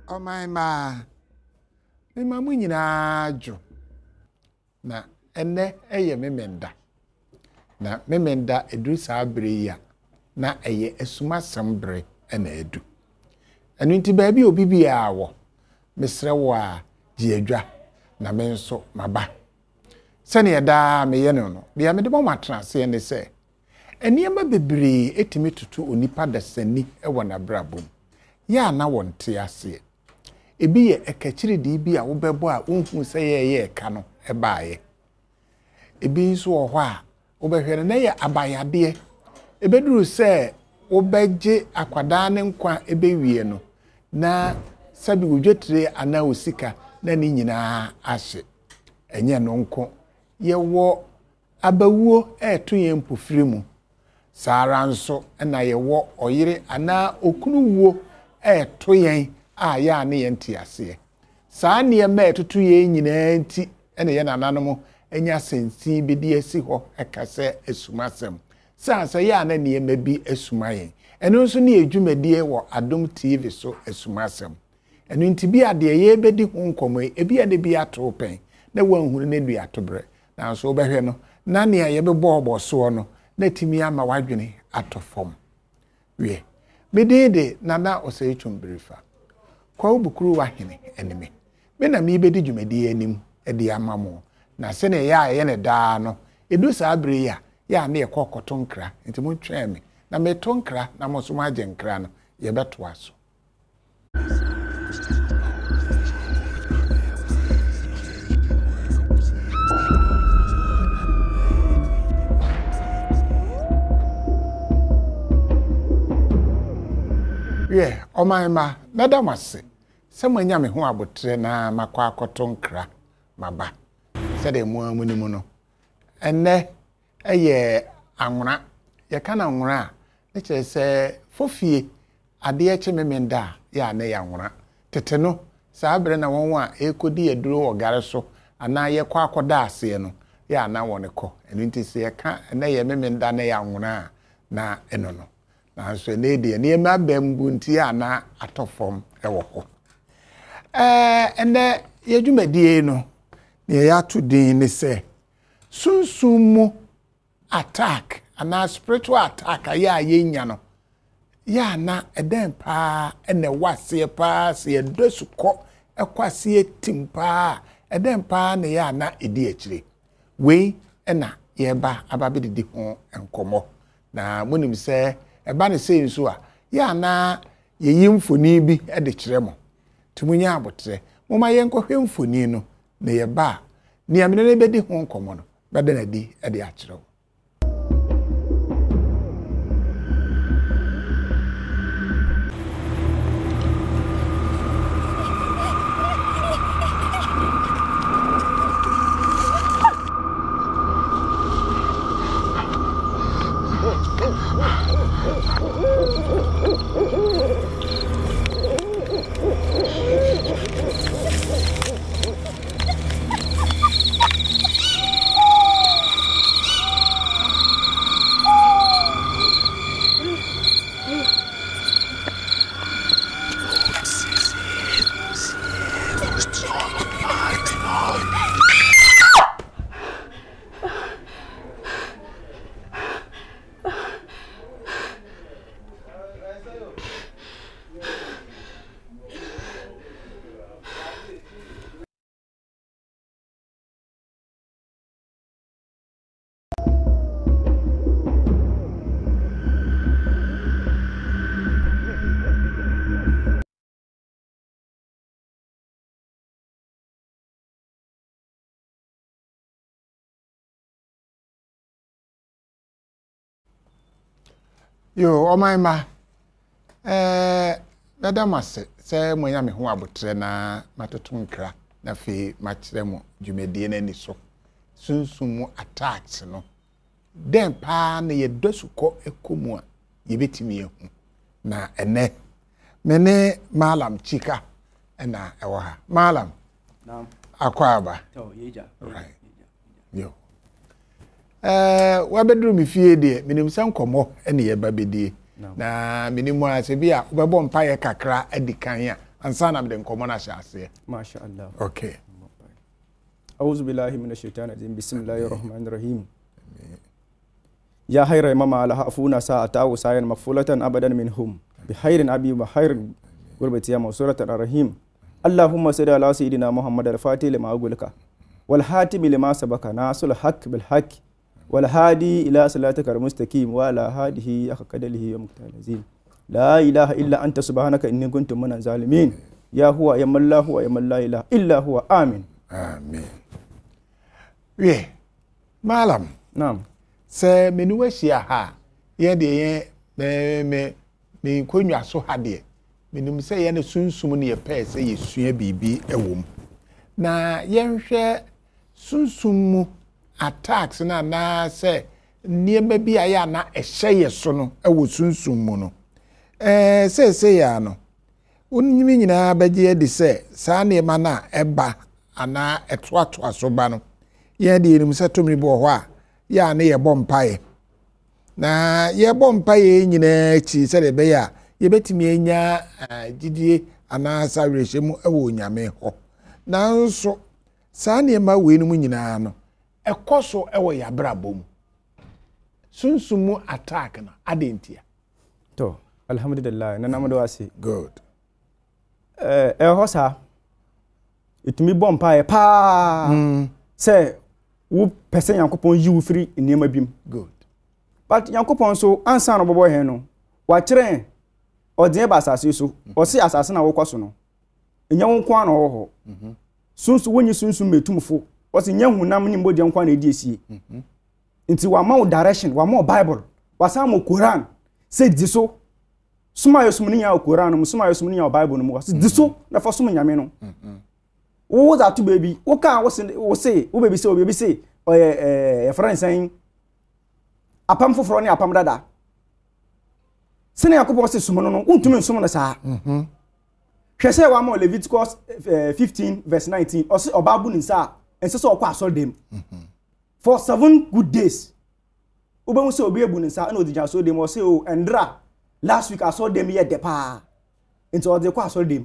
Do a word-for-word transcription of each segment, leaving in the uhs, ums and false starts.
my ma. Me mamu nyina jo. Na ene eye memenda. Na memenda edu saa bere ya. Na eye esuma sambre ena edu. Enu nti baabi obi bia wo. Mesre wo a ji adwa na me nso maba. Sene eda me ye no no. Bia me de bo matrase ene se. Eniema bebre etimi tutu onipa dasani ewo na brabom. Ya na wonte ase. Ebi ye ekachiri di bi a wobebo a unhu se ye ye ka no ebaaye. Ebi nso wo ho a wobehwere na ye abayade. Ebeduru se wobeje akwada ne nkwa ebewie no na sabi wodwetire ana osika na ni nyina ahye. Enye no nko ye wo abawuo eto ye mpofiri mu. Sara nso na ye wo oyire ana okunuwuo eto yen a ya ne yenti ase. Saa ne ma etutu ye nyina nti ene ye nananom enya sensi bi de asi ho ekase esumasem. Saa sa ya na ne ma bi esumayen. Eno nso ne edwumadie wo Adom T V so esumasem. Eno nti bi ade ye bedi ho nkomo ebi ade bi ato pen na wanhuru ne du atobre. Na so obehwe no na ne ye be bobo so no na timi ama wadwene atofom. Wie medede nana oseichumbrifa. Kwa ubukuru wahene eneme. Me na me bedi dwumadie anim edi amamo. Na se ne ya ye ne daa no edu saa bere ya ya na ye kokoto nkra nti mu twa me na me to nkra na mo so ma je nkra no ye beto aso. Yeah, o my ma nada mase se manya me ho abotre na makwa akoto nkra maba se de mu amunimu no enne eye anwura ye kana anwura ne kire se fofie ade ye che memenda ya na ya anwura tete no saa bere na won a ekodi eduro ogare so ana ye kwa akoda ase no ya na won ko enu nti se ye ka na ye memenda na ya anwura na eno no na so ne de ne ma bambu nti ya na atofom ewo ho eh ene ye dwumadie no ne ya to din ne se sunsumu attack ana spiritual attack aya yenya no ya na eden pa ene wase pa se edosuko ekwase timpa eden pa ne ya na edi akire we ena ye ba ababedidi ho enkomo na munim se eba ne sei nso a ya na ye yimfoni bi e de kire mo tumunya abotre moma ye nkohwe mfoni no na ye ba ni amene ne bedi ho nkomo no bede na di e de akire wo. Yo o my ma eh dada mase se monya me ho abotre na matoto nkra na fe makire mo dwumedie na ni so sunsumu attacks no den pa na ye dosuko ekomu a ye betimi ehu na ene mene malam chika na ewo ha malam naam akwaba to yeja right yo eh wabedru mi fie de minim san komo ene ye babedie na minimu ase bia obebo mpa ye kakra adikan a ansa na me den komo na hyase masha Allah okay a'udhu billahi minash shaitani rajim bismillahir rahmanir rahim ya hayra mama ala afuna sa'ata wa sayan mafulatan abadan minhum bi khairin abi wa khairin gurbati ya mawsuratan arrahim allahumma salli ala sayidina muhammad al-fatih lima agulka wal hatim lima sabaka nasul haqq bil haqq wal hadi ila salatikal mustaqim wa ala hadihi aqdalihi wa muqtalazin la ilaha illa anta subhanaka inni kuntu minaz zalimin ya huwa ya man la huwa ya man la ilaha illa huwa amin amen we malam naam se menu ahia ha ye de ye me me me konwa so ha de menim se ye ne sunsum ne ye pe se ye sua bibi ewom na ye nhwe sunsum mu attacks na na se niema bi aya na ehye ye so no ewo sunsum mu no eh se se ya no onnyimi nyina bagye de se saa niema na eba ana etoato asoba no ye de enim se tomri bo ho a ya na ye bompae na ye bompae nyina chi se de be ya ye betimi enya gidie ana sawerehemu ewo nyame ho nanso saa niema we no nyina no ekoso ewo ya brabom sunsumu attack na adentia to alhamdulillah na namdo wase good eh eh hosa itumi bompae pa mm. se wo pese yankopon yi wo firi niema bim good but yankopon so ansa no bobo he no wa kire odin ba asase so o se asase na wo kwaso no enya wo kwa na wo ho mhm sunsu wonyi sunsu metumfo o se nya hunam ni mbodi nkwa na edi esie mhm nti wa ma direction wa ma bible wa sa mo Quran se di so suma yo sumni nya Quran no suma yo sumni nya bible no mo se di so na fa sum nyame no mhm wo za to baby wo ka wo se wo se wo baby se wo baby se o eh eh fransan apam foforo ni apam dada sene yakobo se sumo no untumi nsumo na saa mhm hwese wa ma Leviticus fifteen verse nineteen o se obabu ni saa ense se okwa asodem mhm for seven good days obamu se obi ebu ni saa na odijan asodem o se o endra last week asodem ye depa into odi kwa asodem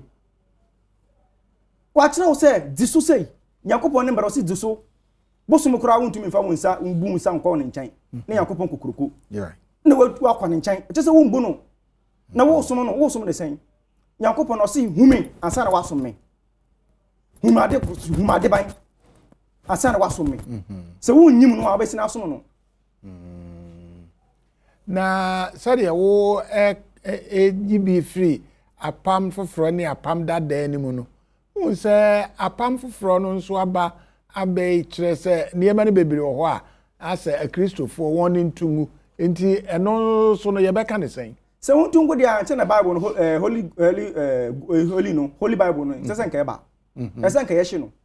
wa kire o se diso sei yakobo ne mbara o se diso bosumu kura untumi mfa wonsa mbu nsa nkwa ne nkyɛn ne yakobo kokuroko yeah na watu akwa ne nkyɛn ɛte sɛ wo mbu no na wo som no wo som ne sɛn yankopɔ no se humi ansa na wasom me humade humade ban ansa na wasom me sɛ wo nyim no abɛsi na som no na sɛdeɛ wo e e gibi free apam foforo ne apam dada ni mu no wo sɛ apam foforo no nso aba abai kyerɛ sɛ niema no bebere wɔ hɔ a asɛ akristofo wɔn ntumu enti ɛno so no yɛbɛka ne sɛn sɛ wontungu dia nkyɛ na bible no holy holy holy no holy bible no nkyɛ sɛ nka ɛba ɛsɛ nka yɛhye no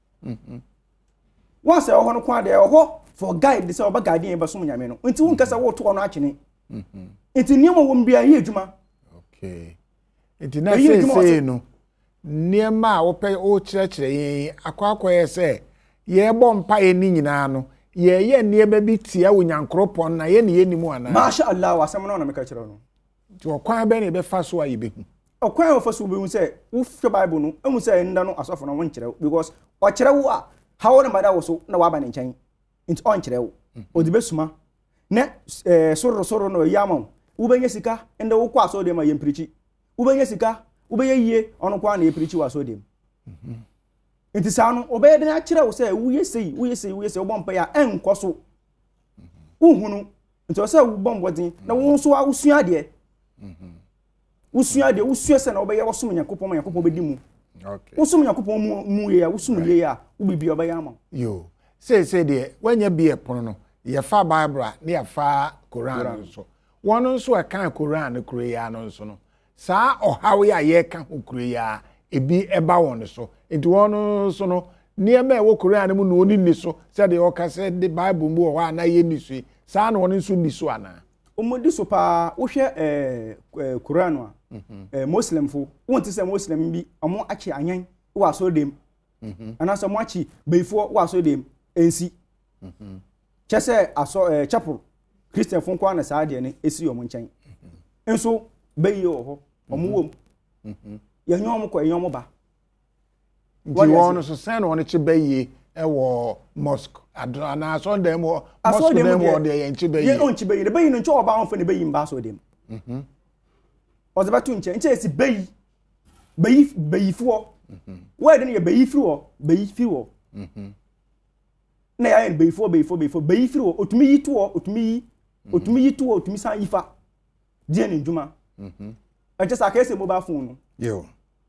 once ɛwɔ no kwa de ɛwɔ for guide sɛ ɔba guide yɛn bɛsom nyame no enti wo nkasa wo to no akyene enti niema wɔ mbia yɛ adwuma okay enti na sɛ sɛ no niema a wɔpɛ o kyerɛkyerɛ yɛn akɔ akɔyɛ sɛ yɛbɔ mpa yɛ ni nyinaa no yɛyɛ niema bi tia wo nyankropɔn na yɛ ne yɛ nimu ana masha Allah wasɛm no na meka kyerɛ no ti okwan bɛ ne bɛfa so ayi behu okwan wo fa so behu sɛ wo hwɛ bible no ehu sɛ nda no asɔfo no won kyerɛ because o kyerɛ wo a hawo ne mada wo so na waba ne nkyɛn nti on kyerɛ wo odi besuma ne eh soro soro no yama wo bɛnya sika nda wo kwa so de ma yemprichi wo bɛnya sika wo bɛyɛ yie ɔno kwa na yemprichi wa so de mhm nti saa no obɛyɛ de akyerɛ wo sɛ wo yɛ sei wo yɛ sei wo yɛ sei wo bɔmpa ya ɛnkɔ so wo hunu nti o sɛ wo bɔmbɔden na wo nso a wo sua de mhm wo sua de wo sua sɛ na obɛyɛ wo som Nyankopɔn ma Nyankopɔn bɛdi mu okay wo som Nyankopɔn mu mu yɛ wo som yɛ ya wo bibia obɛyɛ ama yo sei sei de wanya bi ɛpono no yɛ fa bible na yɛ fa Quran so wɔn nso ɛka Quran no kure ya no nso no saa ɔhawe a yɛ ka ho kure ya ebi ɛba wɔn so enti wɔn so no niema ɛwɔ Quran mu no oni ni so sɛ de ɔkasa de bible mu wɔ hɔ ana yɛ ni so saa na wɔn nso ni so ana omodi so pa wo hwɛ eh Quran a eh muslim fo won ti sɛ muslim bi ɔmo akye anyan wɔ aso dem mhm ana sɛ mo akye beifo wɔ aso dem ensi mhm kyɛ sɛ aso eh chapel Christian fo kwa na saa de ne esi ɔmo nkyɛn enso beyi wɔ hɔ ɔmo wom mhm ye nyom ko nyom ba nti won so sen won che baye e wo mosque ana so dem mo mosque dem wo de ye nche baye ye on che baye de baye no nche oba on fa ne baye mba so dem mhm o ze batu nche nche esi baye baye baye fuo mhm we de ne baye fuo baye fuo mhm na ya baye fuo baye fuo baye fuo baye fuo otumi yi to otumi yi otumi yi to otumi san yifa die ne ndwuma mhm e je sa ka ese mobile phone no yo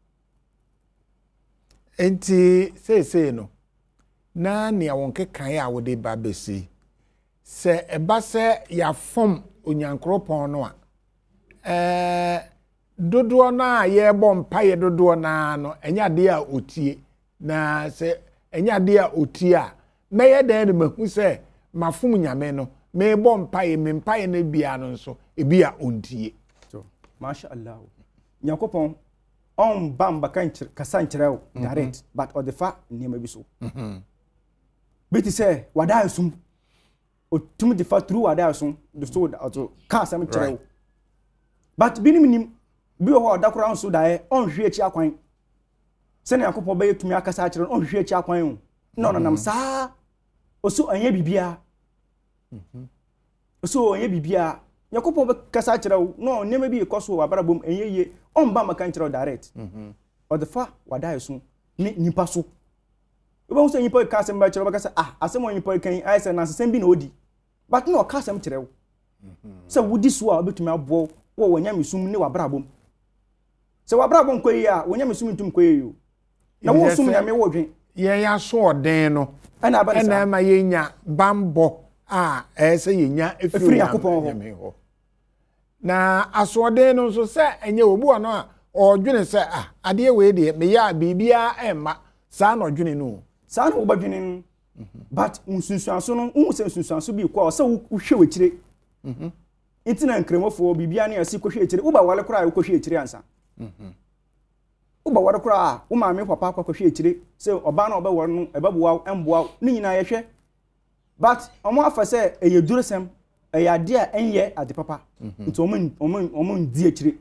enti say say no na ne awon kekan a wo de ba besi se eba se ya fom onyankropon no a eh dodo na ye bom paye dodo na no enya de a otie na se enya de a otie a me ye den de mahu se mafom nyame no me bom paye me paye na bia no so ebi a ontie so masha Allah nyankopon on bamba kan kasa nkyerɛw direct but or the fa nneɛma bi so mhm beti sɛ wada asum otum de fa through wada asum the so also ka asam kyerɛw but binim nim bi ho da kora nso dae on hwe achi akwan sɛ na yakopɔ bɛyɛ tumi akasa kyerɛw on hwe achi akwan o no no nam saa oso anya bibia mhm oso anya bibia yakopɔ bɛ kasa kyerɛw no nneɛma bi ekoso wa barabom enyeye on ba maka nkyerɛw direct mhm or the fa wada asum ni nipa so oba so nipa ka asem ba kyerɛw ba kasa ah asem on nipa kan ai sɛ na asem bi na odi but no ka asem kyerɛw mhm sɛ wudi so a obetumi abo wo wonya misum ne wa barabom sɛ wa barabom koyi a wonya misum ntum koyi o na wo sum nya me wo dwen ye ya so oden no ana ba na ma yenya bambo a eh sɛ yenya efiri yakopɔn ho na asoden no so sɛ enye obu ono a odwene sɛ ah ade we de me ya bibia emma saa na odwene no saa na obadwene but unsunsuanso no hu sɛ unsunsuanso bi kwa sɛ wo hwe wekire mhm itina nkremofo bibia na yasi kohwe ekire wo ba wale kora wo kohwe ekire ansa mhm wo ba wale kora wo ma me papa akwa kohwe ekire sɛ oba na oba wore no ebaboa emboa ni nyina ye hwe but omo afa sɛ eye duresem eye ade a enye ade papa nti omo omo omo ndi ekire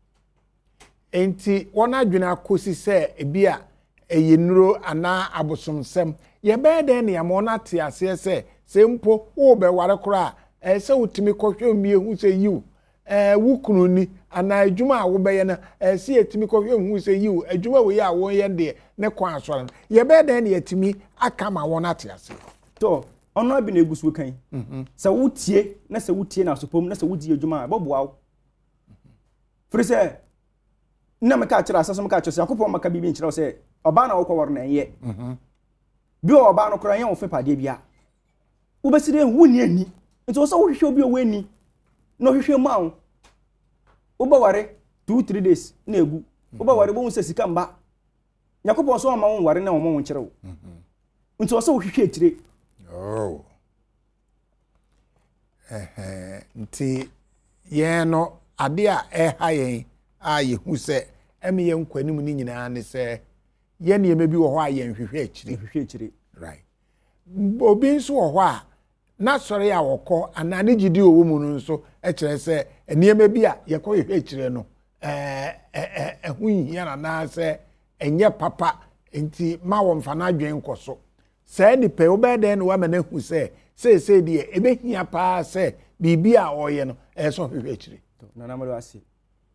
enti wona adwene akosi sɛ ebi a eye nuro ana abosomsem ye be den ne amo na te ase se se mpo wo be ware kora eh se utimi kohwe mie hu se yiw eh wukunu ni ana adwuma a wo be ye na eh se etimi kohwe hu se yiw adwuma we ya wo ye de ne kwa asore ye be den ne etimi aka ma wo na te ase to ono bi na egusu kan mhm se wutie na se wutie na sopom na se wudi adwuma boboa wo firi se na me ka kira asase me ka kira yakopon maka bibi nkira se oba na wo kwor na enye mhm bi oba no kora yen wo fe pade bia wo besire hu ni ani nti wo so wo hwehwe obi o wani no hwehwe ma wo wo ba ware two three days na egu wo ba ware bo nse sika mba yakopon so ma wo ware na wo mo nkira wo mhm nti wo so wo hwehwe ekire oh eh eh nti ye no ade a eh ha yen a ye hu se emi ye nkwanim ni nyina ne se ye ne me bi wo ho a ye nhwehwe akire hwehwe akire right obi nso wo ho a na sori a wokọ anane gidi owo mu no nso e kire se enieme bi a ye kọ hwehwe akire no eh eh eh hu hia na na se enye papa enti ma wo mfa na adwen nkoso se ni pe obe de no wa ma na hu se se se de ebe hia pa se bibi a oye no e so hwehwe akire na na maro ase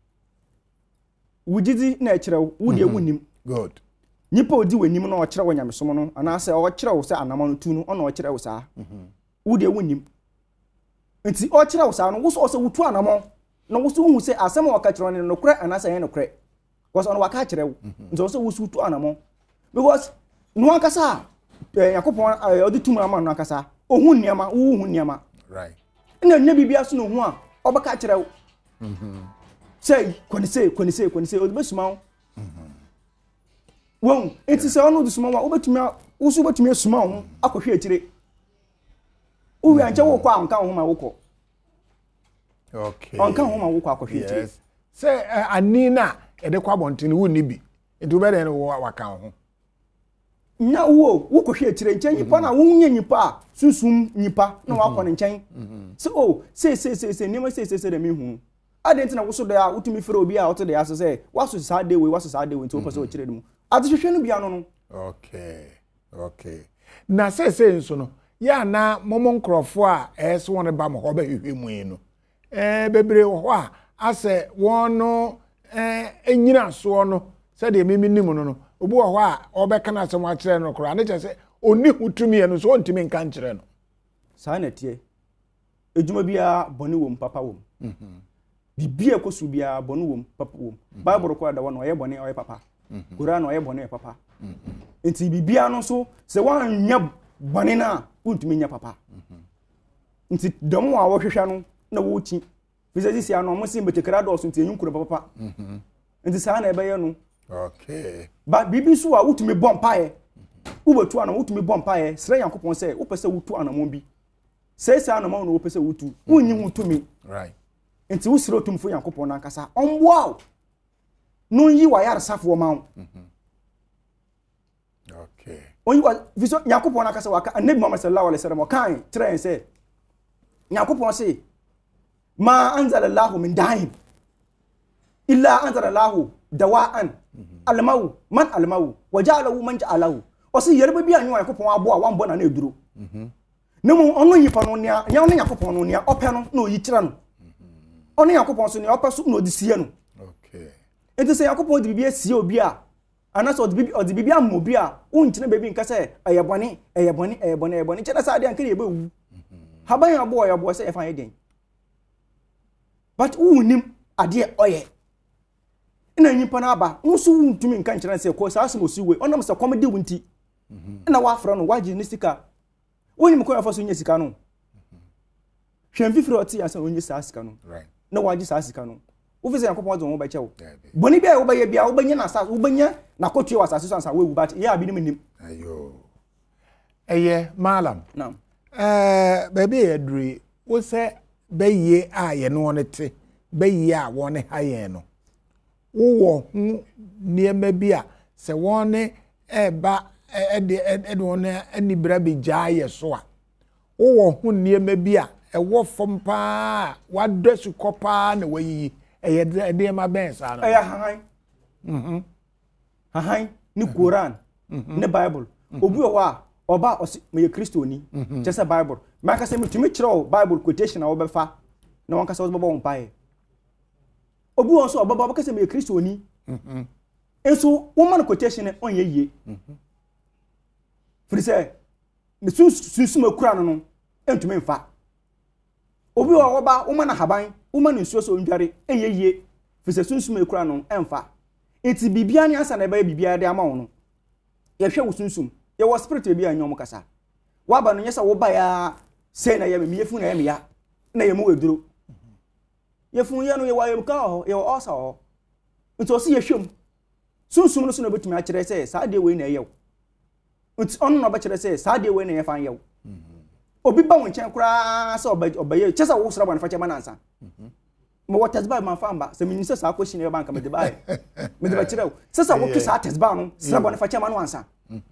wujidi na ekyerew wudi ewunim good nipa odi wanim na okyerew wanyamesom no ana se okyerew se anamano tu no ona okyerew saa mhm wudi ewunim nti okyerew saa no wo so wutu anamo na wo so hu se asem o ka kyerew ne no kure ana se yen no kure because ona waka kyerew nti wo so wo wutu anamo because no akasa yakopon odi tu ama no akasa ohun niama wo hu niama right na nya bibia so no hu a obaka kyerew mhm say kwani say kwani say kwani say odbesuma mhm won enti say onu dusuma wa obetumi usu betumi asuma ho akohwe akire uwi anche wo kwa anka ho ma wokọ okay anka ho ma wokọ akohwe akire yes say anina ede kwa bontini wo ni bi enti be den wo waka ho nya wo wo kohwe akire nchen yipa na wo nya nyipa susum nyipa na wa kọ ne nchen so oh say say say say nima say say say de me hu adent na wo so da utumi frɛ obi a wote da aso sɛ waso saa de we waso saa de we nti wo pɛ sɛ wo kyerɛ dem adehwehwɛ no bia no no okay okay na sɛ sɛ nso no ya na momo nkrofo a ɛso won ba mo ho ba hwehwɛ mu yi no eh bebre wo ho a asɛ won no eh enyina so no sɛ de mimi nim no no obi wo ho a obɛka na asɛm akyerɛ no kora ne kyerɛ sɛ oni hutumi no so ontimi nka nkyerɛ no saa na tie ejuma bia bɔne wom papa wom mhm bibia kosu bia bɔne wom papa wom bible ko da wono ɔyɛ bɔne ɔyɛ papa Quran ɔyɛ bɔne ɔyɛ papa enti bibia no so sɛ wanya bɔne na wontumi nya papa enti dɔm a wɔhwehwɛ no na wɔchi fisɛ sisi ano mo sim betekra do so enti enyum kuro papa enti saa na ɛbɛyɛ no okay ba bibi so a wotumi bɔ mpae wobetu ana wotumi bɔ mpae srɛ Yankopɔn sɛ wopɛ sɛ wotu anamon bi sɛ sɛ anamon no wopɛ sɛ wotu wonyi wotumi right enti wosrɛ otumfo Yankopɔn na nkasa ɔmboa no yi wa yar safo ma wo okay onyi wa viso Yankopɔn na nkasa waka annabi Muhammad sallallahu alaihi wasallam kan tren sɛ Yankopɔn sɛ ma anzalallahu min dahin illa anzalallahu dawa'an almawu man almawu waja'alahu man ja'alahu o si yerbe bia nyu Yankopɔn abo a wambo na na eduro mhm nemu ono yipa no nia nya ono Yankopɔn no nia opɛ no na oyi kira no ono Yankopɔn so nia opɛ so na odisie no okay enti sɛ Yankopɔn di bibia sie obi a anaso odi bibia odi bibia mo bi a unkyene bebi nka sɛ ɛyɛ bɔne ɛyɛ bɔne ɛyɛ bɔne ɛyɛ bɔne kyerɛ sɛ ade anka yɛ bewu haban abo ɔyɛ bo sɛ ɛfa yɛ den but unim ade ɔyɛ na nyipa na aba nso wuntumi nka nkyerɛ sɛ ko saa asem osi we onam sɛ komedi wunti na wafra no waji ne sika wonim ko yafa so nya sika no hwem fifiri oti asa onye saa sika no right na waji saa sika no wo fi sɛ Yankopɔn zo wo bɛkyɛ wo boni bia wo bɛyɛ bia wo bɛnya na sa wo bɛnya na kotue wa asase so ansa wewu but ya abi ne nim ayo eye malam na eh baby edri wo sɛ bɛyie a ye no ne te bɛyie a wo ne ha ye no wo hu niema bi a sɛ won eba ede ede won ani bra bi gyae so a wo hu niema bi a ɛwɔ fom pa wadɔ su kopa na wayi ɛyɛ de ma ben sa no ɛyɛ hahan mhm hahan ni Quran ni Bible obi o wa oba osi me Kristoni kyesa Bible maka sɛ metumi kyerɛw Bible quotation a wo bɛfa na wanka sɛ wo bɛbɔ wo mpae obi won so obaba baka se me Kristoni mhm enso wo man quotation ne on yeye mhm firi se ne sunsun akura no no entumi mfa obi wo oba wo man haban wo man nsuo so ndware eyeye firi se sunsun akura no emfa enti bibia ne ansa na eba bibia de ama wo no ye hwe wo sunsun ye wo spirit bi anyom kasa wa ba no nyesa wo ba ya sei na ye me yefu na ye me ya na ye mu weduro yefun ye no ye wa ye ka ho ye o sa ho nti o si ye hwem sunsum no so na betumi a kyerɛ sɛ saa de we na ye wo nti on no ba kyerɛ sɛ saa de we na ye fan ye wo obi ba won kyɛn kura sɛ oba oba ye kyesa wo sra bɔne fa kyɛ ma nansa mo what test ba man fa mba sɛ minni sɛ saa question ye banka me de ba me de ba kyerɛ wo sɛ sɛ wo ki saa test ba no sra bɔne fa kyɛ ma no ansa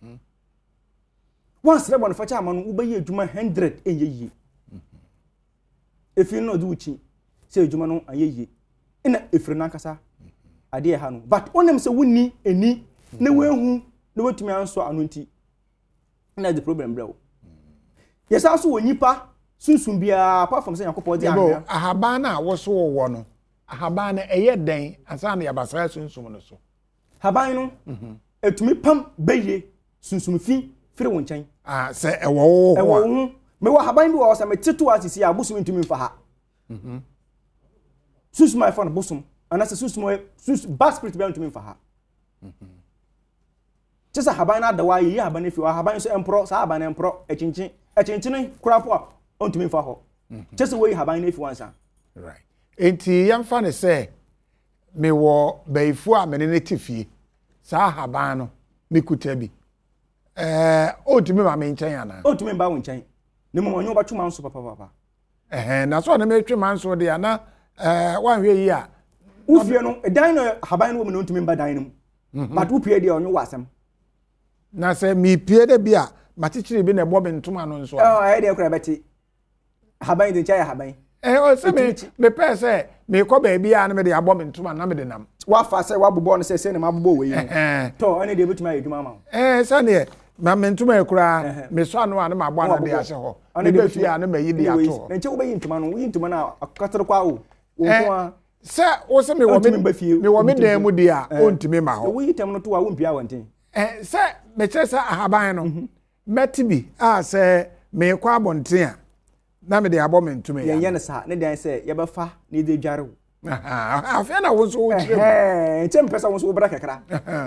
wan sra bɔne fa kyɛ ma no wo ba ye adwuma one hundred enye yie efi no do uchi sɛ adwuma no ayeye ina efiri nankasa ade ha no but onem sɛ wonni eni na wehu na wetumi anso anonti na the problem bro yesa so wonipa sunsun bia apart from say Yankopɔn di ahia ahaban na wo so wo no ahaban na ɛyɛ den asa na yabasa sunsun no so haban no etumi pam beye sunsun fi firi won kyɛn ah sɛ ɛwɔ wo ho ɛwɔ ho me wa haban bi wo sɛ me teto asisi abusu ntumi mfa ha mhm sunsun my phone busum anase sunsun sunsun bad spirit be ntumi mfa ha mhm kyesa haban na da wa yi haban na fi wa haban so empro sa haban na empro echinchin echinchin kurapo a ntumi mfa ho kyesa we haban na fi wansa right enti yamfa ne sɛ me wo baifu a me ne tifie sa haban no me kuta bi eh otumi ma me nkyɛn ana otumi ba wo nkyɛn ne mo onyo ba twuma nso papa papa eh na so na me twuma nso de ana eh wan hwe yi a ufie no dan no haban no wo me no ntumi ba dan no but upie de onyo wasem na sɛ mi pie de bi a matikyiri bi na ɛbɔ me ntoma no nso oh eh de kura beti haban de nkyɛn haban eh o sɛ me me pɛ sɛ me ko ba bia na me de abɔ me ntoma na me de nam wa fa se wa bobɔ no se se ne ma bobɔ we yi eh to ene de betuma eduma ma eh sa ne ma me ntoma ekura me so anu anu ma bɔ na de ase ho ne be fi anu ma yi de ato na nche wo be yi ntoma no yi ntoma na akatere kwa wo wo a se wo se me wo me me wo me dan mu de a ontimi ma ho wo yi tem no to wa wo mpia wonten eh se me kire sa ahaban no metibi a se me kwa abonten a na me de abɔ me ntoma ya ye ne sa ne dan se ye ba fa ne de dware wo ah afia na wo so wo kire eh nche mpesa wo so wo bra kakra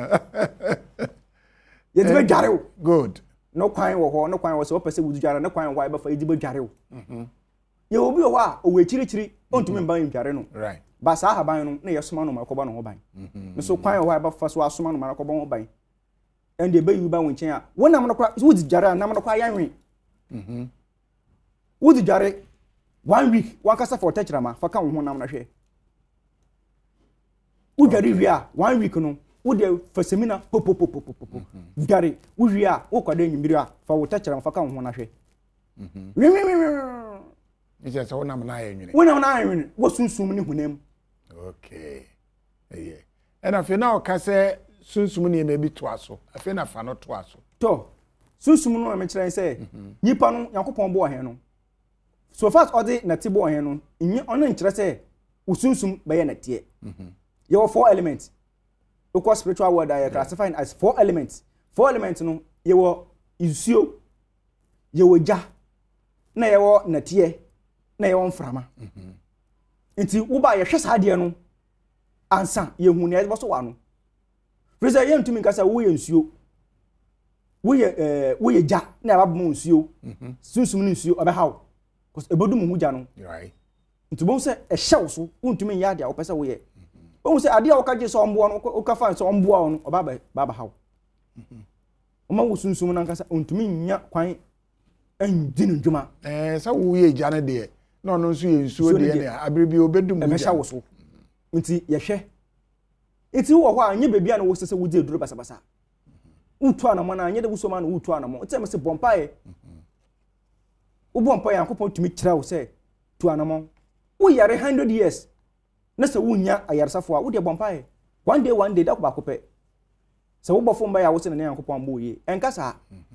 ye de dware wo good no kwan wo ho no kwan wo se wo pese wo dware no kwan wo ba fa ye de dware wo mhm ye obi wo ha o we chiri chiri ontumi mban dware no right ba sa haban no na ye soma no ma ko ba no ho ban mhm so kwan wo ha ba fa so asoma no ma ko ba ho ban and de be yu ba wo nchen a wo nam no kwa wo di dware nam no kwa yanwe mhm wo di dware one week one kasa for techrama fa kan ho nam na hwe wo dware wi a one week no wo de fa semina pop pop pop pop pop dware wo wi a wo kwada nyimiri a fa wo techrama fa kan ho na hwe mhm wi wi wi ni je se wo nam na ayenwene wo nam na ayenwene wo sunsum ni hunam okay eye ena fe na o ka se sunsum ni me bi to aso afi na fa no to aso to sunsum no me kire se nipa no yakopon bo ohen no so fast odi na ti bo ohen no nyi ono nkire se usunsum be ye na tie mhm ye were four elements because spiritual world are classified as four elements four elements no ye were isuo ye were ja na ye were na tie na ye were mframa mhm nti wo ba ye hwe sa de no ansa ye hu na ye bo so wa no Preza ye ntumi nkasa wo ye nsuo wo ye eh wo ye ja na ba bom nsuo mhm sunsum ni nsuo obehaw cause ebodum hu ja no right nti bo se e hyew so wo ntumi ya de a wo pese wo ye wo se ade a wo ka je so ombo no wo ka fa so ombo a no oba ba ba haw mhm o ma wo sunsum na nkasa ntumi nya kwan andi no dwuma eh sa wo ye ja ne de na no nso ye nsuo de ne abrebi obedum hu ja wo so nti ye hwe iti wo ho anye bebia na wo sese wo die duro basa basa utu anamo na anye de wuso ma na utu anamo ntem se bompae wo bompae Yankopon tumi kira wo se tu anamo wo yare one hundred years na se wo nya ayarsafo a wo de bompae one day one day da ko ba ko pe se wo bofo mba ya wo se na Yankopon mbo ye enka sa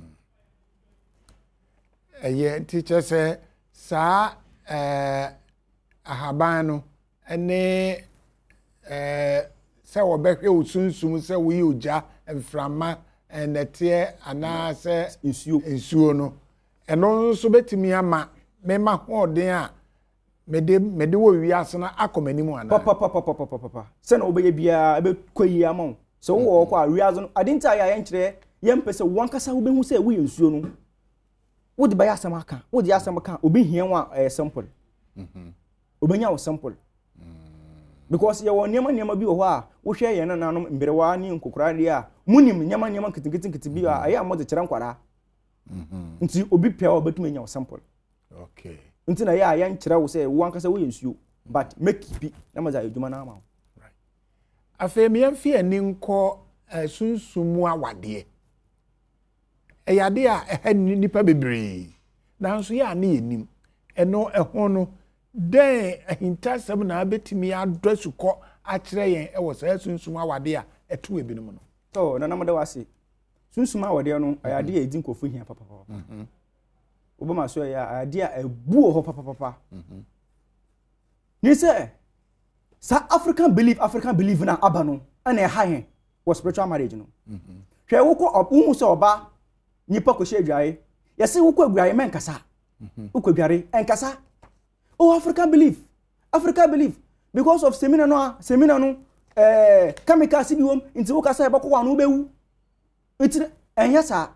eye teacher se sa eh ahaban no ene eh se wo behwe osunsum se wo yi oja mframa enete ana se nsuo nsuo no eno nso betimi ama mema hoden a mede mede wo wiase na akomanimu ana papa papa papa papa se na obeye bia ebe koyi ama se wo wo kwa wiase no adinta ya ye nkire ye mpese wankasa wo behu se wo ye nsuo no wo de baya asama ka wo de asama ka obi hia wa eh, simple mhm obenya wo simple because ye won niam niam bi wo ho a wo hwe ye na nanom mberewa ni nkokora de a munim niam niam kitinkitin kitibi a aye amode kire nkwara mhm nti obi pia wo betum nya wo sample okay nti na ye a ye nkire wo se wo ankasa wo ye nsuo but make bi na maza edwuma na ama right afa mi amfi ani nko sunsumu awade e yade a eha nipa bebre nanso ye ane yenim eno eho no den ahintasem na abetimi adresu ko akire yen e wo sa sunsum awade a eto ebinom no to na namde wase sunsum awade no ayade a edin kofu hia papa papa mhm obama so ya ayade a ebu ho papa papa mhm ni se sa African belief African belief na aba no ana e ha hen was spiritual marriage no mhm hwe wo ko obu so oba nipa ko hye adwae yesi wo ko agwae men kasa mhm wo ko adware enkasa oh African belief African belief because of seminar no seminar no eh chemicals bi wom nti wo kasa e bako wa no bewu nti enye sa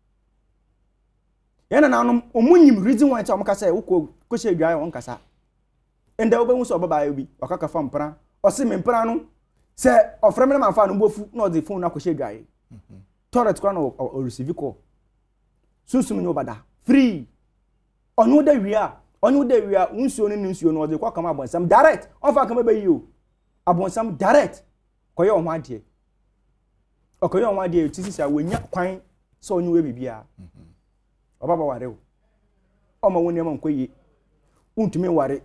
yana na no omunyim reason why ta kasa e wo ko ko hye adwae won kasa enda wo bewu so baba bi wakaka fa mpra o se me mpra no se ofrem na manfa no bofu na o de phone na ko hye adwae mhm toilet kwa no o receive call susum ni obada free onu da wia onyu de wia nsuo ni nsuo no de kwa kama abonsam direct ofa kama be yi o abonsam direct koye o hwade okoye o hwade tisisi a wenya kwan so onyu we bibia mhm obaba ware o o ma woni ma nkoye untumi ware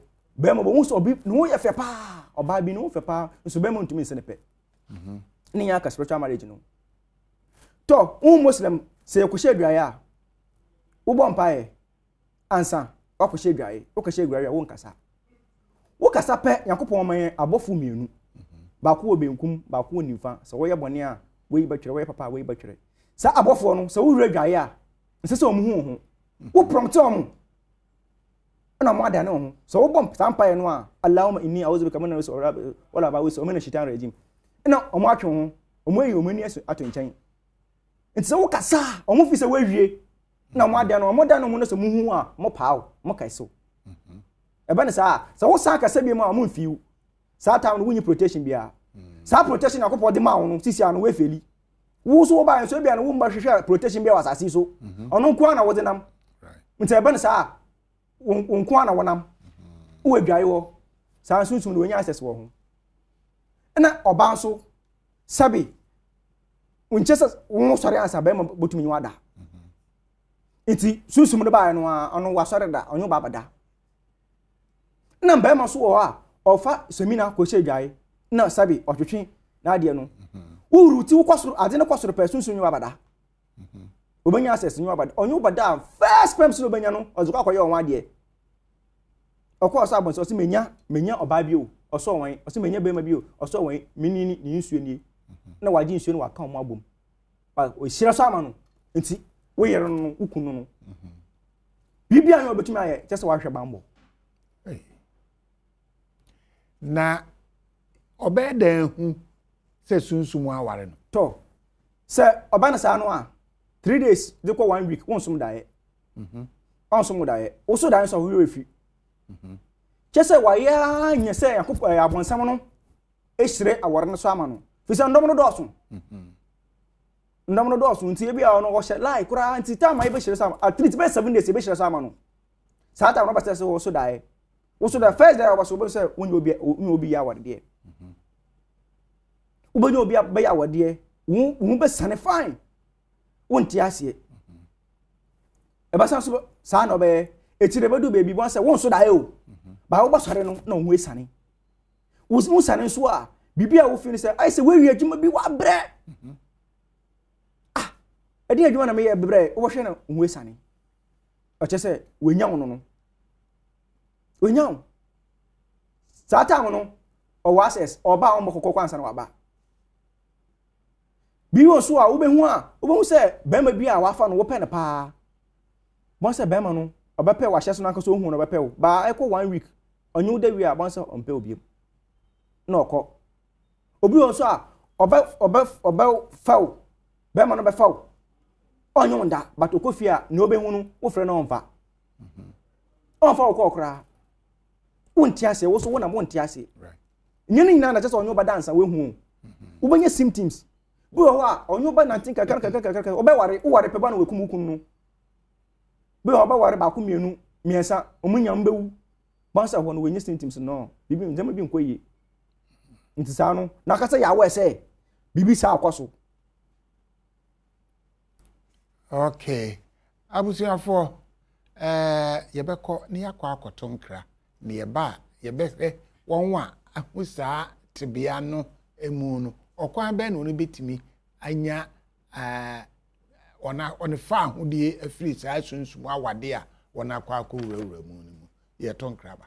be mo bo so obi no ye fe pa oba bi no fe pa so be mo ntumi se ne pe mhm ni ya ka spiritual marriage no to un muslim se ko she duaye wo bo mpae ansa wa ko she duaye wo ko she duaye wo nkasa wo kasa pe yakopon man abofu mienu ba ko obenkum ba ko onimfa se wo ye bone a wo yi batwere wo ye papa wo yi batwere sa abofo no se wo wura duaye a se se omu hu wo prompt omu na mo ada na ho so wo bom sampae no a Allahumma inni a'udhu bika min al-wasi wala ba wasi min ash-shaytan rajim na omo atwe ho omo yi omo ni ato nchen nti se wo kasa omo fi se wo awie na mo ada no omo da no mo no se mo hu a mo paaw mo kai so mhm ebe ne sa se wo san kasa bi ma mo mfiu sa ta no wunyi protection bia sa protection akopɔ de ma wo no sisi ano we feli wo so wo ba so bia no wo mba hwehwe protection bia wasase so ono nko na wo de nam nti ebe ne sa nko na wo nam wo adwae wo sa sunsun no nya access wo ho na oba nso sabi unchesa wo sɔre ansa ba ma botumi wada nti sunsun no ba no a ono wa sɔre da onyo ba bada na ba ma so wo a ofa semina ko she adwae na sabi otwetwe na ade no wo ruti wo kwasoro ade ne kwasoro pa sunsun nyo abada obanya access nyo abada onyo bada first time so obanya no ozuka akoye onwa ade okwa so abon so si menya menya oba bi o oso wan o si menya be ma bi o oso wan minini ni nsuo ni na waji nsuo no waka omo abom ba o hira so ama no nti wo yere no ukunu no bibia no betumi aye kyese wa hwe bambo na obedan hu se sunsun aware no to se oba na sa no a three days de ko one week wonsum dae mhm wonsum dae wo so dae so ho efi mhm kyese wa ya nya se yakop abonsam no ehire aware no so ama no fi se ndom no doso mhm ndom no doso nti e bia no wo hye lai kura nti time be hire so at least be seven days be hire so ama no sa ta no ba se wo so dae wo so da first day wa so be se wonye obi wonye obi ya aware de mhm ubanyo obi be ya aware de wo wo be sane fine wonti ase e ba san so sa no be etire bedu baby bon se won so dae o ba wo ba sore no na wo esane wo wo sane so a bibia wo fi ni se ai se we wi adwuma bi wa bre ah e di adwuma na me ye bre wo hwe na wo esane o che se we nya wono no we nya sa ta wono o wa access o ba on bokoko kwansa na wa ba bi wo so a wo be hu a wo be hu se be ma bi a wa fa no wo pe na pa bon se be ma no obepe wa hye so na kaso hu no obepe wo ba eko one week onyu da wi a bon se ompe obi na okọ obi won so a obe obe obe faw be ma no be faw onyu nda but okofi a ne obe hu no wo fre na onfa mhm onfa okọ okra wonti ase wo so wona wonti ase right nyini nyina na chese onyu ba dansa we hu wo benya symptoms bi wo a onyu ba nineteen kakara kakara kakara obe ware wo ware pe ba na we kumu kunu no be oba ware ba ku mienu miensa omunya mbewu bansa ho no wenye symptoms no bibi nzema bi nkoyi nti sa no na kasa ya we say bibi sa akoso okay abusuafo eh yebekọ ne yakọ akoto nkra ne yeba yebehwe wonwa ahusa tebia no emu no okwan be no no betimi anya eh ona on fa ahudie afiri saa sunsun awade a wona akwa akọ wurawura mu no ye ton kraba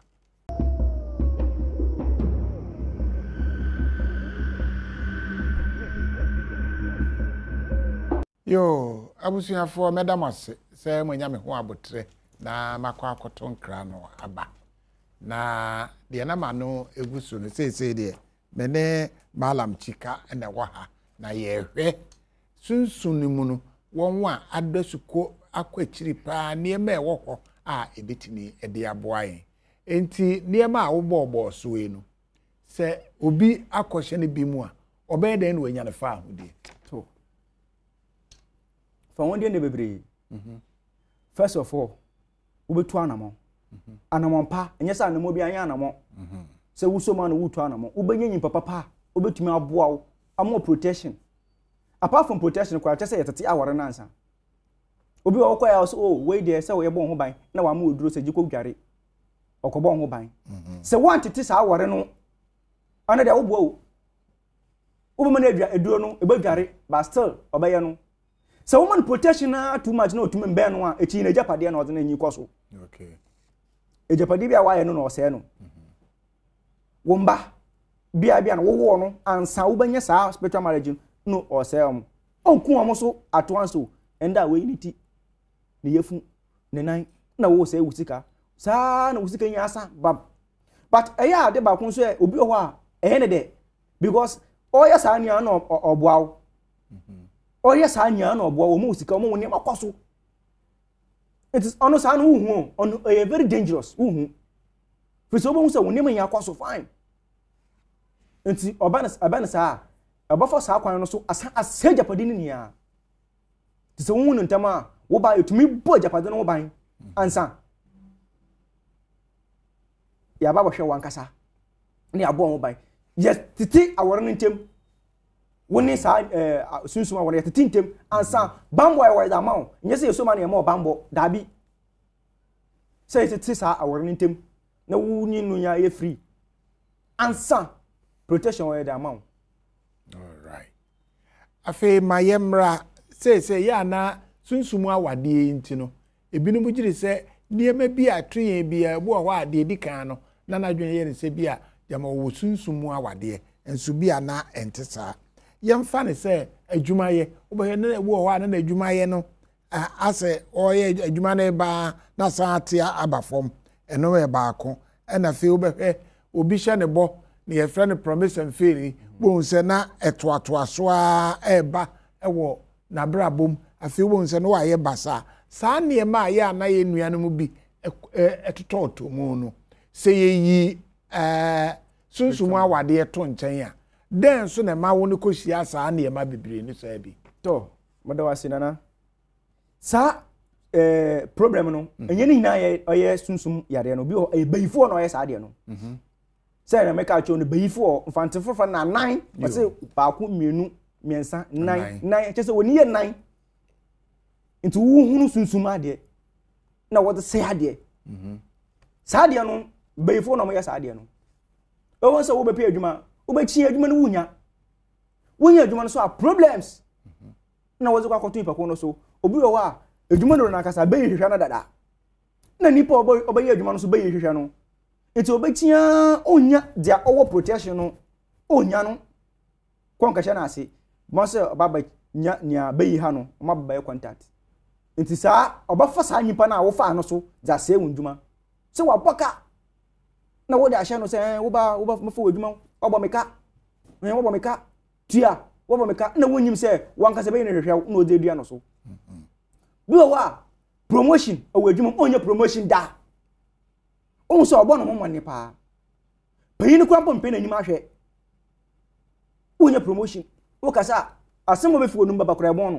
yo abusuafo medamase se mwanya me ho abotre na makwa akoto nkra no aba na de na ma no egusu no sese de me ne malam chika na wa ha na ye hwe sunsun mu no wonwa adasuko akwachiri pa niema e wo ho a ebetini e de aboa yen enti niema a wo bọọbọ so enu se obi akohye ne bi mu a obe den no anya ne fa ahudie to fa won de ne bebre mhm first of all wo betu anamo mhm anamo pa enye sa anamo bi anya anamo mhm se wo so ma no wo tu anamo wo benyanyi papa pa wo betumi aboa wo amo protection apart from protection kwa chese yetete aware nansa obi wo kwa ya so oh we there se wo ye bon ho ban na wa ma oduro se jiko gware okobo ho ban se wantete saa awore no ana de obo o obo na adwa eduro no ebadware but still obeye no se woman protection na too much na otum mbe no a echi na japade na odena nyi koso okay ejapade bia waye no na ose no womba bia bia na wowo no ansa wo banya saa spiritual marriage no ose om onku om so atwanso enda we ni ti ne yefu ne nan na wo se wusika saa na wusika nya asa bab but eya de ba kun so e obi ho a e ne de because oya saa nya na oboawo oya saa nya na oboawo mo wusika mo ne makoso it is ono saa no hu ono e very dangerous hu fi so bo so wo ne nya akoso fine enti obana abana saa abafo saa kwan no so asa asa japade ni nia ti so hu no ntama wo ba etumi bo japade no wo ban ansa ya ba bo hwe wankasa ni abo wo ban yes titi awore no ntem woni saa eh sunsun awore titi ntem ansa bambo ai wa da mawo nyese yeso ma na mo bambo dabi say titi saa awore no ntem na wu ni nu ya ye free ansa protection wa da mawo all right afi mayemra say say ya na sunsun awade nti no ebinum gire se niema bi atwen bi ebu ho ade di kan no na na dwen ye ne se bi a jama wo sunsun awade enso bi ana entesa yemfa ne se adwuma ye obo ne ebu ho ana na adwuma ye no ase oye adwuma na ba na saate abafom eno we ba ko na fe obehwe obi hye ne bo ne ye friend promise and fail bo nse na etoatoaso a eba ewo na brabom afi bo nse no wa ye basa saa niema a ya na ye nuanom bi etototo mu no se ye yi eh sunsun awade eto nchen a den so na ma wo ne kohia saa niema bebre ni so abi to modawase nana sa eh problem no enye ni na ye oye sunsun yare no bi o e bayifo no oye saa de no mhm se na meka cho no bayifo mfantefo na nine o se ba ku mienu miensa nine nine che se woni ye nine into wo hunu sunsun ade na wo de se ade mhm saa de no bayifo no mo ye saa de no o won se wo be pe adwuma wo be chi adwuma no wunya wunya adwuma no so a problems na wo ze kwa kotu ipako no so obi wo a adwuma no na kasa be hwehwa na dada na nipa obo obo ye adwuma no so be hwehwa no enti obetia onya dia owo protection no onya no konka sha na ase mo se obaba nya nya be ha no mo baba contact enti saa obafa saa nipa na wo fa no so za se wundwuma se wa boka na wo de ahye no se wo ba wo ba mfa wadwuma obo meka ne wo bo meka tia wo bo meka na wonyim se wanka se be ne hwehwa na ode dua no so bi wa promotion owo adwuma onya promotion da on so obo no mo ne pa payin ko ampo mpe na nyima hwe onya promotion wo kasa asemo be fi onum baba kora ebon no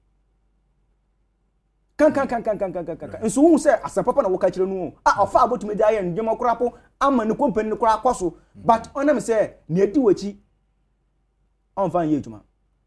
kan kan kan kan kan kan kan nso hu se asapapa na wo ka kire no a ofa abotumi da ye ndwema kora po ama ne company ne kora kwaso but onam se ne edi wachi on fan ye adwuma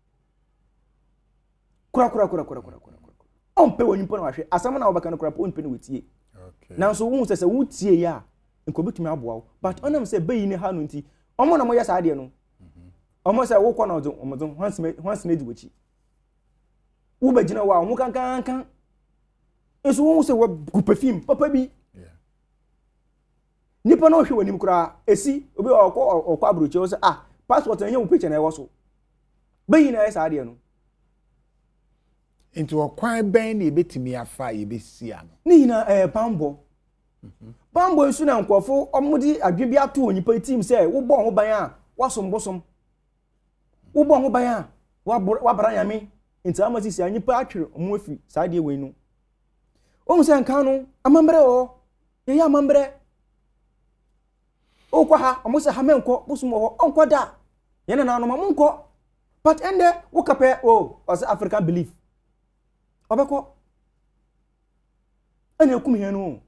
kora kora kora kora kora kora on pe woni mpo na hwe asamo na wo baka ne kora po on pe ne wetie okay na nso hu se se wutie ya nko betumi aboa but onam se bayi ne ha no nti omo na mo ya sa de no omo se wo kwa na ozo omozo hansme hansne edi wachi wo bagina wa wo kan kan kan eso wo se wo perfume papa bi yeah nipa no hwe wanim kura esi obi okọ okọ abroche wo se ah passport enye wo picture na e wo so bayi na esa de no into okwan ben na ebetimi afa ebesi ano ni na eh pambo mhm pambo esu na nkofo omudi adwebi ato onipa team se wo bo ho ban a wasom bosom wo bo ho ban a wa bra nyame nti amasi si anyipa atwere omo afi saa de we nu o nse nkan no amambre o ye ya amambre o kwa ha omo se ha menko busum ho onko da ye na na no monko but ende wo kape o as African belief obeko ene kum he no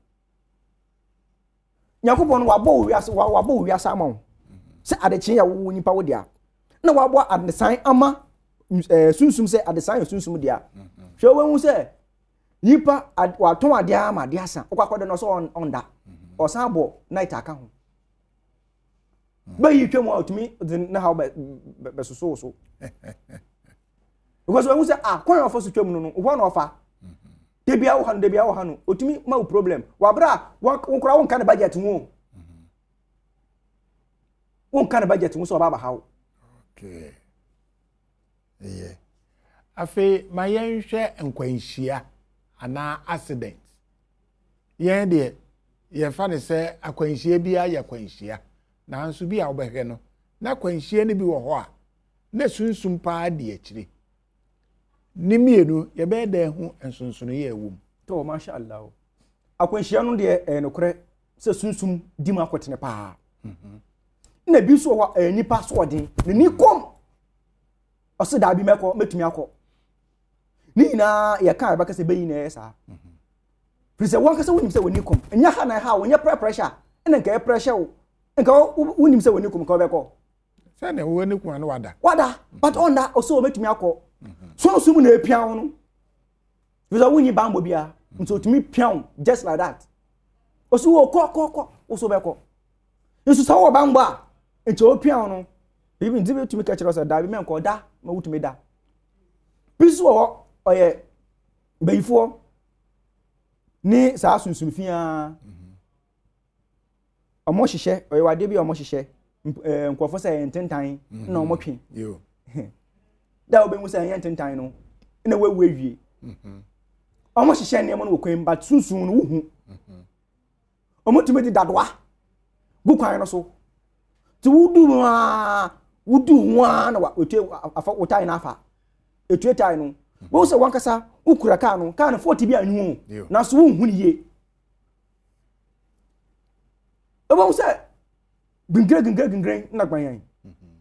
yakobon wa bo wiase wa bo wiase ama se adeche ya wo nipa wo dia na wa bo adesan ama eh sunsum se adesan sunsum dia hwe wo hu se nipa wa ton ade ama dia san okwakodo no so onda osan bo night aka ho ba yi twam otumi na how be so so so because when we say ah kwan of so twam no no wo na ofa de bia wo han de bia wo han no otumi ma problem wa bra wo kura won kan budget wo won kan budget wo so ba ba hawo okay yeah afi ma yen hwe nkwanhia ana accident yen de ye fa ne se akwanhia bia ya kwanhia na nso bi a obehwe no na kwanhia ne bi wo ho a na sunsum pa de akire ni mienu ye be da hu ensonsono ye awum to masha Allah akwanhia no de e no kore se sunsum di ma kwetene pa mhm na bi so ho nipa so odin ne ni kom ose da bi meko metumi akọ ni na ye kan ba ka se bayi na esa mhm fi se won ka se wonim se woni kom enya ha na ha wonya pressure ena nka pressure wo nka wonim se woni kom ka obeko se na woni kom na wada wada but on that also metumi akọ so so mu na epia ho no fi se woni bambo bia nso tumi pian just like that oso wo kọ kọ kọ oso beko nso sa wo bambo a ncho pian no bibi ndibe tumi ka kire so da bi me nko da ma wutumi da bisu wo oye bayifo ni sa sunsun fia omo hihye oye wade bi omo hihye nkofo say ententan na omo twen yo da obenwu say ententan no na wewu awie mhm omo hihye ne mo no kwen but sunsun no wuhu mhm omo tumi di dadoa bu kwan no so ti wudu a wudu wa na wa otu afa otai na afa etu etai no wo se wankasa ukura ka no ka no forty bi anwu na so wo huni ye e wo se gingre gingre gingre na gban yan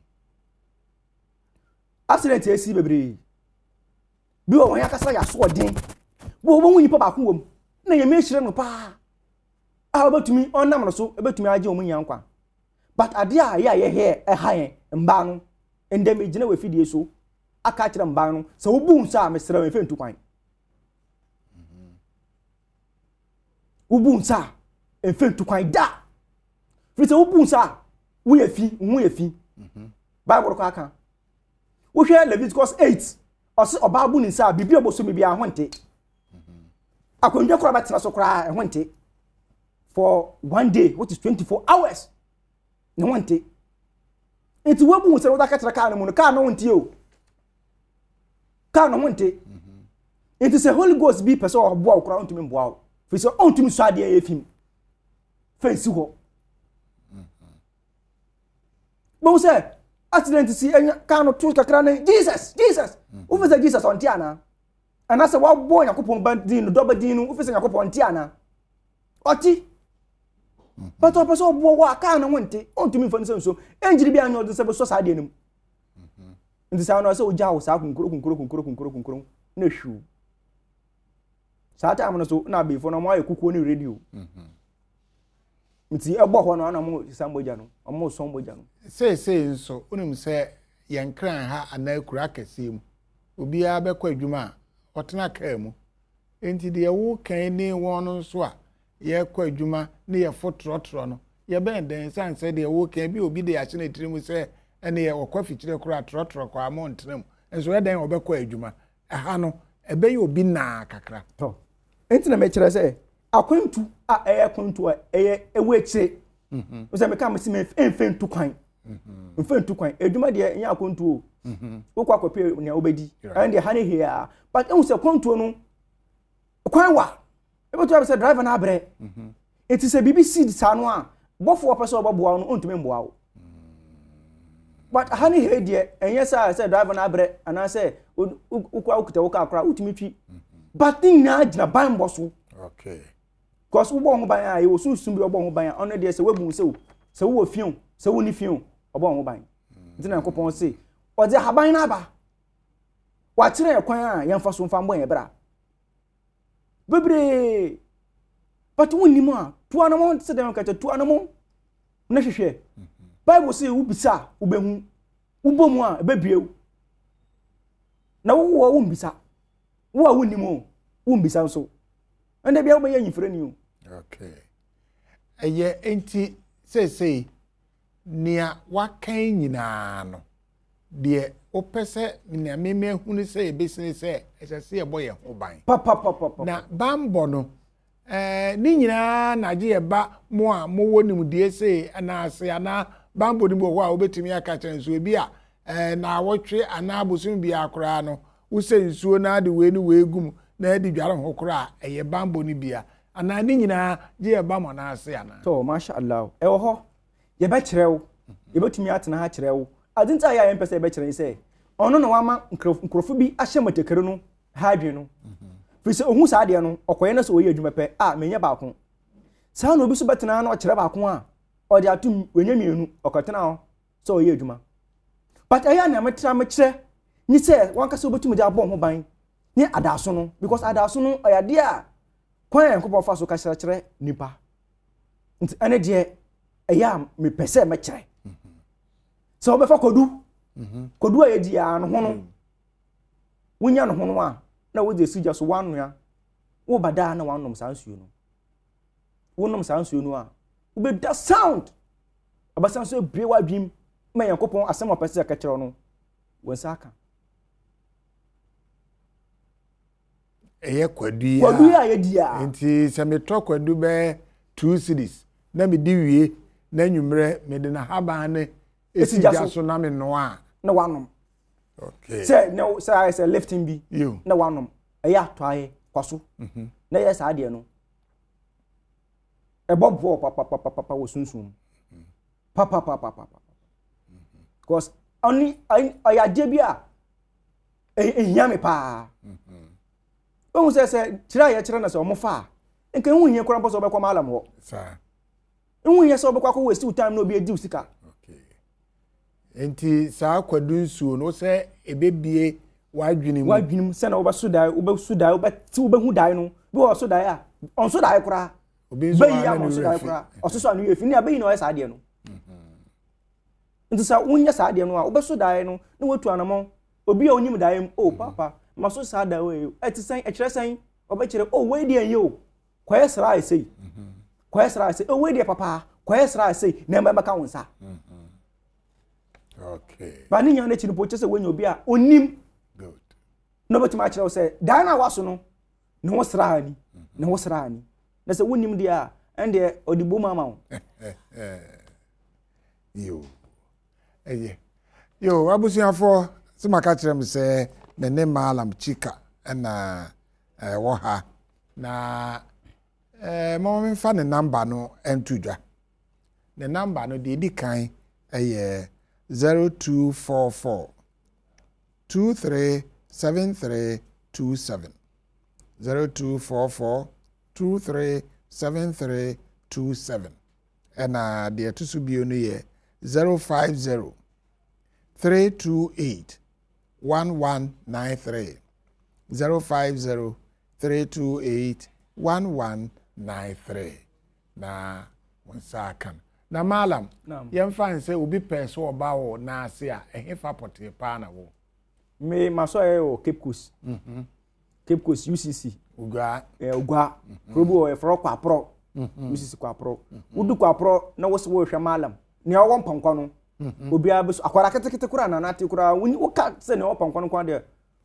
accident esi bebre bi wo yan kasa ya so odin wo wo huni pa ba ko wom na ye me hire no pa a obetumi onam no so ebetumi age omun yan kwa but ade a ye ye he e ha yen mba no endem ejina we fidie so aka kire mba no se wo bu nsa mesra me fentu kwan mhm wo bu nsa e fentu kwan da fi se wo bu nsa wo ye fi wo ye fi mhm bible ko aka wo hwe Leviticus eight ose oba bu nsa bibi oboso mi bia honte mhm akondwe kora batena so kora e honte for one day which is twenty-four hours ne honte enti wo bu nsa wo da ka kire ka no mu no ka no honte o ka no honte mhm enti se Holy Ghost bi person obo akora ontumi mboa o fi se ontumi so ade ye fim fancy ho mhm bo se accident si enya ka no tu kakra na Jesus Jesus wo fi se Jesus onti ana ana se wa bo yakopon bandin no doba din no wo fi se yakopon onti ana oti but o person obo wa ka no honte ontumi mfa nso so enjiri bi anyo de se bo so sa ade nim mhm enti sa no se o ja wo sa kunkuro kunkuro kunkuro kunkuro kunkuro na hwu sa ta amno so na be fo no mo ayekukuo ni radio mhm nti ebo ho no na mo samboja no omo somboja no say say nso unim se yenkran ha anakura kase mu obi a bekọ adwuma otena ka mu enti de wo kan ni won no so a ye kọ adwuma ne ye fotrotro no ye ben den san se de wo kan bi obi de ya chine tirimu se ene ye okọ fichire kura trotro kwa amontram enso ye den obekọ adwuma aha no ebe ye obi na kakra to enti na me kire se akwantu a eye kwantu a eye eweche mhm o se me ka me si me enfentu kwan mhm enfentu kwan adwuma de nya akwantu o mhm wo kwa kope ne obedi and de hane here but e se kwantu no kwan wa e beto se driver na abre mhm eti se B B C sa no a bofo opese oboboa no ontumi mboa o but hane here de enye sa se driver na abre ana se ukwa ukuta wo ka akra utumi twi but thing na agina ban boso okay cause wo bo ho ban a ye wo sunsun bi obo ho ban a ono de se wabu se wo se wo fion se wo ni fion obo ho ban nti na nkopon se o de haban na ba wa kire ekwan a ye mfa so mfa mbo ye bra bebre but wonni mu a tu anamo se de nka tu anamo na hwehwe bible se wo bisa wo behu wo bomu a ebebiew na wo wo wo mbisa wo a wonni mu wo mbisa nso ande bia wo be yin frɛ ni o okay eye enti say say nia wakan nyina no de opese nia meme hunu say ebesine say esese eboye ho ban pa pa pa pa na bambo no eh ni nyina na je ye ba mo a mo wonim de say na ase ana bambo ni bo ho a obetimi aka chenso ebi a eh na wotwe ana abosun bi akora no wo say nsuo na de we ni we gum na de dware ho kora eye bambo ni bia ana ni nyina je ye ba mo na ase ana to masha Allah e wo ho ye be kirew ye betumi atena ha kirew adinta ya yempese ye be kire say ono no wama nkrofo bi ahye matekere no ha adwe no fi se ohun sa ade no okoye na so oye adwuma pe a menye ba ko sa no obi so betena na o kire ba ko a o de atum wenye mienu okotena ho so oye adwuma but aya na metra me kire ni se wanka se obetumi de abo ho ban ni adaso no because adaso no oyade a kwan enkopo fa so ka kire kire nipa nti ene de eya me pese me kire so obefa kodu mhm kodu a yedi ya no ho no wonya no ho no a na wo de sija so wanu ya wo bada na wanom sansuo no wonom sansuo no a wo be da sound abasansuo bre wa dwim ma yankopon asem opese ka kire no wonsa aka eye kwadu ya kwadu ya yedi ya nti se me to kwadu be two cities na me di wie na nwumre me de na haba ne esija so na me no a na wanom okay say no say I say lifting bi you na wanom eya to aye kwaso mhm na yes ade no e bobo papa papa papa wo sunsun papa papa papa cause only aya de bia e hia me pa mhm o say say tira ya tira na say o mo fa enka hu hia kora mposo obekwa malam ho sa hu hia say obekwa ko waste time na obi edi usika enti saa kwadu nsuo no se ebebie wadwini mu wadwini se na obaso dai obaso dai obati obehu dai no bi o so dai a on so dai kura obi zo ya on so dai kura oso anu yefi ni abeyi na o sa ade no nti sa wonya sa ade no a obaso dai no na watu anamo obi a onyim dai m oh papa maso sa dai we eti san e kire san obekire oh we de ye o kwaye sra ai sei kwaye sra ai sei oh we de papa kwaye sra ai sei na mba maka wonsa okay ba ni nya na chi no poche se wenyo bi a onim good no betima a kire se dan na waso no ne ho sra ani ne ho sra ani na se wonim dia ende odibo mama wo yo eye yo abusuafo se maka kire me se me ne malam chika na eh wo ha na eh mo me fa ne number no entudwa ne number no de di kan eye zero two four four two three seven three two seven zero two four four two three seven three two seven and uh the tusubio no ye zero five zero three two eight one one nine three zero five zero three two eight one one nine three na onsa kan na malam yem fan say obi pese oba wo na ase a ehefa pote pa na wo me maso e o Cape Coast mhm Cape Coast U C C ugwa eh ugwa probo e fro kwa pro U C C kwa pro udu kwa pro na wo se wo hwe malam ne owo mpankwa no obi abeso akwara ketekete kura na na ate kura wo ka se ne owo mpankwa no kwa de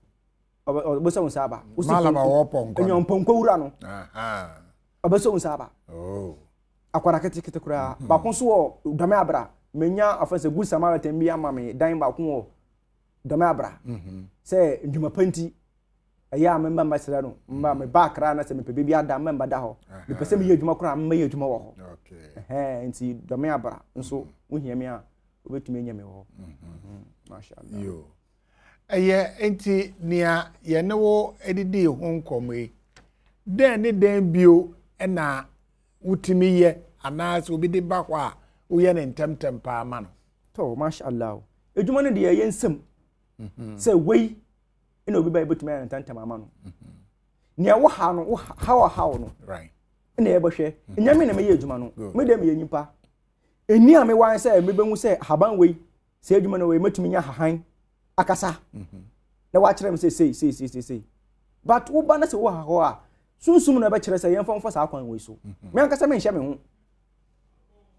obeso won saba malam owo mpankwa enyo mpankwa wura no aha obeso won saba oh akwara ketekete kura ba kon so wo dame abra menya afanse good samaritan bi ama me dan ba kon wo dame abra mhm se ndwuma panti aya memba masira no mba me ba kra na se me pe bi ada memba da ho me pese me yedwuma kura me yedwuma wo ho okay eh nti dame abra nso wo hia me a obetumi enya me wo mhm masha Allah yo eye enti nia ye ne wo edidi ho nkomwe den ne den bio na wutimi ye anas obi de ba kwa wo ye ne ntemtem pa ama no to masha Allah edwuma ne de ye nsem mhm se wei ina obi ba ebetumi ya ntemtem ama no mhm nia wo ha no wo ha wo ha no right ina ye bohwe enyame na me ye edwuma no me de me ye nyipa eni a me wan se me behu se haban wei se edwuma no wei metumi nya hahan akasa mhm na wa kire me se sei sei sei sei but wo ba na se wo ha ho a sunsum na be kire se yemfa mfa sa akwan wei so me ankasa me nhye me ho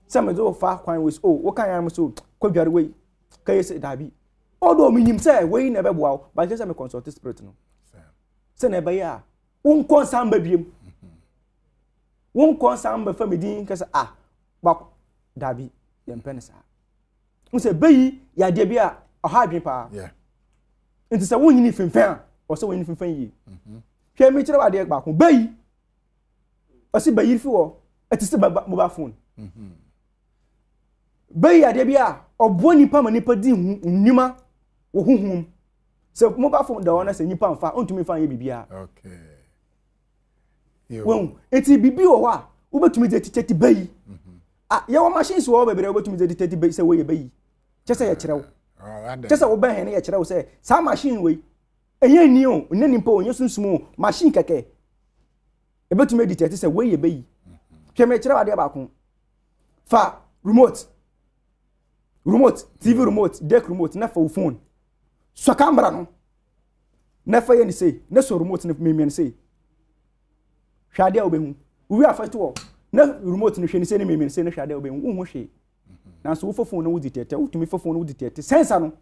Some do far kwan was oh what can I so kwadware way kai say dabi odo minim say we na be boa but just me consult spirit no say na be ya won kon sam ba biem won kon sam ba famidin ka say ah ba dabi ye mpene sa won say bayi ya de bia oha adwen pa yeah nti say won yini fimfan o say won yini fimfan yi hwe me kire ba de ba ko bayi o say bayi fi wo eti say mobile phone mhm bayi ade bia obo nipa ma nipa di nnuma wo huhum se mobile phone da wona se nipa mfa ontumi fa ye bibia okay yo won eti bibi wo a wo betumi de titeti bayi ah ye wo machines wo bebre wo betumi de titeti bayi se wo ye bayi chese ye kirewo chese wo ben he ye kirewo se sa machine we enye ni o nne nimpa onye sunsumu machine keke e betumi de titeti se wo ye bayi keme kirewo ade ba ko fa remote remote T V remote deck remote na fa phone so camera no na fa ye ni say na so remote na me me ni say hwade a obehu wi afatu wo na remote no hwe ni say na me me ni say na hwade a obehu wo hu hwe na so wo fa phone na wo di tete wo tumi fa phone na wo di tete sensor no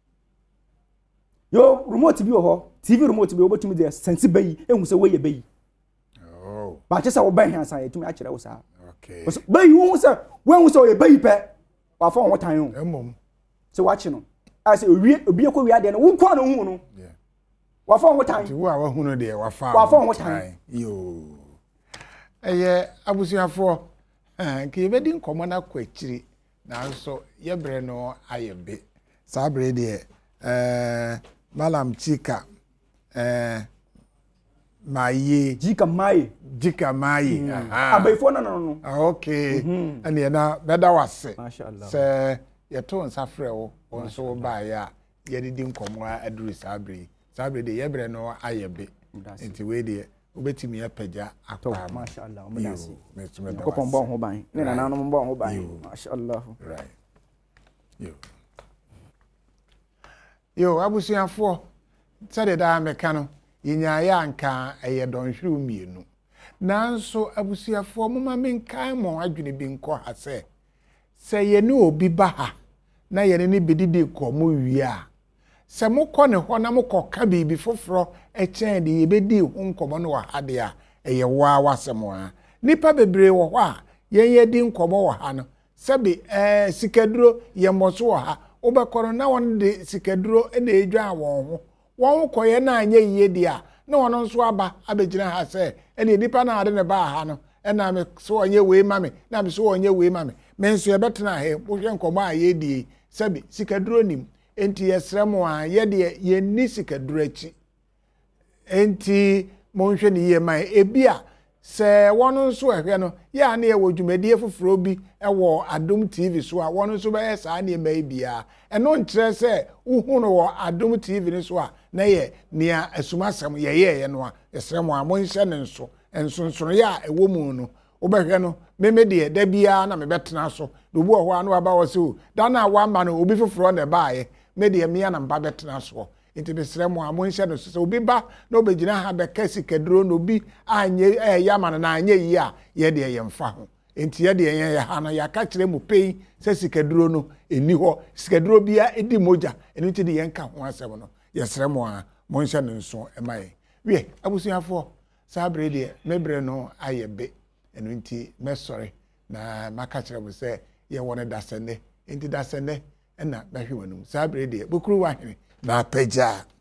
yo remote bi wo ho T V remote bi wo betumi de sense bayi ehu say wo ye bayi oh ba che say wo ban han san ye tumi a kire wo sa okay bayi wo say wo hu say wo ye bayi pe wa fa won tan yo emom se wachi no I say owie obi ekọ wi ade no wo kwa no hu no yeah wa fa won tan ti wo a wa hu no de wa fa wa fa won tan yo eye abusuafo eh ke be di nkomo na kwachiri na so ye bre no ayebe sa bre de eh malam chika eh maye jika maye jika maye aha abaifo na no no okay ani na beda wase mashallah se ye to nsafre wo wonso ba ya ye didi nkomo aduru sabre sabre de ye bre no ayebe enti we de obetimi ya pagya akwa mashallah omdasi metume da ko pombo ho ban ne na nanu pombo ho ban mashallah right yo yo abusuafo sade da meka no yinyaya anka eye donhwuru mienu nanso abusuafo moma menkan mo adwene bi nko ha se se ye ne obi ba ha na ye ne bedidi ko mo wia se mokọ ne ho na mokọka bibi foforo e chen de ye bedi hu nkomo no wa hade a eye wa wasem a nipa bebre wo ho a yen ye di nkomo wo ha no sebe eh sikaduro ye moso wo ha obekoro na won de sikaduro e na edwa awon ho won koye na anya yiye dia na won nso aba abegina ha se ene nipa na ade ne ba ha no e na me so onye we ma me na me so onye we ma me me nso ye betena he wo hwe nkomo a ye die sebe sikaduro nim enti yesremo a ye de ye ni sikaduro achi enti monhwe ne ye man ebia se wonu nso ehwe no ya na ye wodwumadie foforo bi ewo Adom T V so a wonu nso be sa na ye mai bia eno nkire se uhu no wo Adom T V ni so a na ye nia asumasem ye ye ye no a yesremo a monhwe ne nso enso nso ya ewo mu no obehwe no meme de da bia na me betena so do bu ho anu aba wo se o da na wa ma no obi foforo na baaye me de me ya na mba betena so enti besremo a monhwe no so obi ba na obegina ha be kasi kaduro no bi anye eh ya ma na anye yi a ye de ye mfa ho enti ye de ye ha no ya ka kire mu pei se sikaduro no eni ho sikaduro bia edi moja eni ti de ye nka ho asem no yesremo a monhwe no so emaye wie abusuafo sabre de mebre no ayebe enu nti mesore na maka kire bu se ye wona dasende enti dasende na bahwe wanum sabre de bokuru wahene na pagya